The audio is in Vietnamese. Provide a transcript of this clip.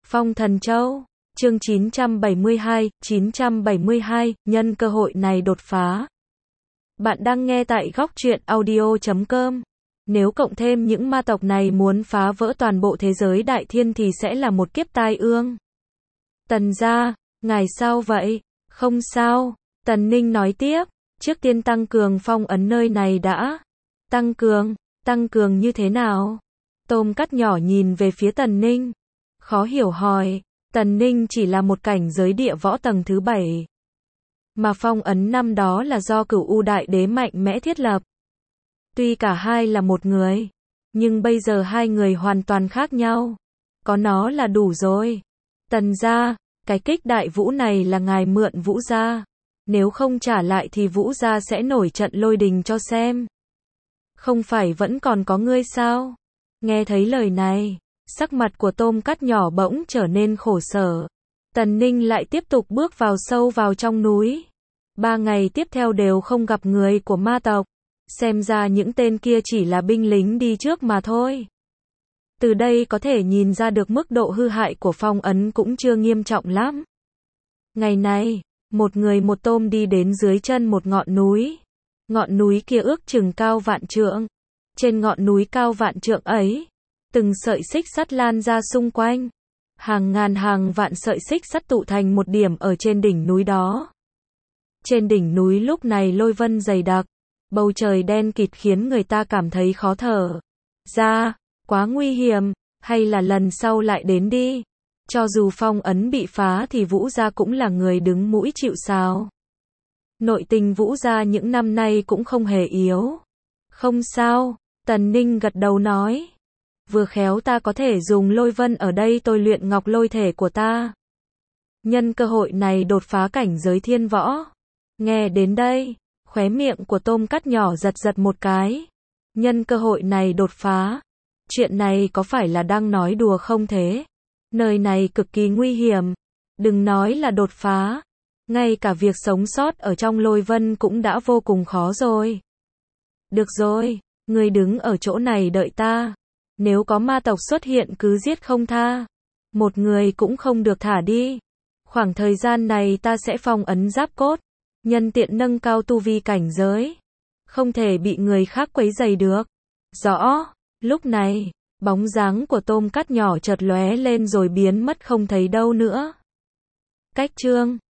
Phong Thần Châu, chương 972, nhân cơ hội này đột phá. Bạn đang nghe tại góc truyện audio.com. Nếu cộng thêm những ma tộc này muốn phá vỡ toàn bộ thế giới đại thiên thì sẽ là một kiếp tai ương. Tần gia, ngài sao vậy? Không sao, Tần Ninh nói tiếp, trước tiên tăng cường phong ấn nơi này đã. Tăng cường như thế nào? Tôm cắt nhỏ nhìn về phía Tần Ninh, khó hiểu hỏi. Tần Ninh chỉ là một cảnh giới địa võ tầng thứ 7. Mà phong ấn năm đó là do Cửu U Đại Đế mạnh mẽ thiết lập. Tuy cả hai là một người, nhưng bây giờ hai người hoàn toàn khác nhau. Có nó là đủ rồi. Tần gia, cái kích đại vũ này là ngài mượn Vũ gia. Nếu không trả lại thì Vũ gia sẽ nổi trận lôi đình cho xem. Không phải vẫn còn có ngươi sao? Nghe thấy lời này, sắc mặt của tôm cắt nhỏ bỗng trở nên khổ sở. Tần Ninh lại tiếp tục bước sâu vào trong núi. 3 ngày tiếp theo đều không gặp người của ma tộc. Xem ra những tên kia chỉ là binh lính đi trước mà thôi. Từ đây có thể nhìn ra được mức độ hư hại của phong ấn cũng chưa nghiêm trọng lắm. Ngày này, một người một tôm đi đến dưới chân một ngọn núi. Ngọn núi kia ước chừng cao vạn trượng. Trên ngọn núi cao vạn trượng ấy, từng sợi xích sắt lan ra xung quanh. Hàng ngàn hàng vạn sợi xích sắt tụ thành một điểm ở trên đỉnh núi đó. Trên đỉnh núi lúc này lôi vân dày đặc, bầu trời đen kịt khiến người ta cảm thấy khó thở. Quá nguy hiểm, hay là lần sau lại đến đi. Cho dù phong ấn bị phá thì Vũ gia cũng là người đứng mũi chịu sào. Nội tình Vũ gia những năm nay cũng không hề yếu. Không sao, Tần Ninh gật đầu nói. Vừa khéo ta có thể dùng lôi vân ở đây tôi luyện ngọc lôi thể của ta. Nhân cơ hội này đột phá cảnh giới thiên võ. Nghe đến đây, khóe miệng của tôm cắt nhỏ giật một cái. Nhân cơ hội này đột phá. Chuyện này có phải là đang nói đùa không thế? Nơi này cực kỳ nguy hiểm. Đừng nói là đột phá. Ngay cả việc sống sót ở trong lôi vân cũng đã vô cùng khó rồi. Được rồi, ngươi đứng ở chỗ này đợi ta. Nếu có ma tộc xuất hiện cứ giết không tha. Một người cũng không được thả đi. Khoảng thời gian này ta sẽ phong ấn giáp cốt. Nhân tiện nâng cao tu vi cảnh giới. Không thể bị người khác quấy rầy được. Rõ. Lúc này, bóng dáng của tôm cắt nhỏ chợt lóe lên rồi biến mất không thấy đâu nữa. Cách chương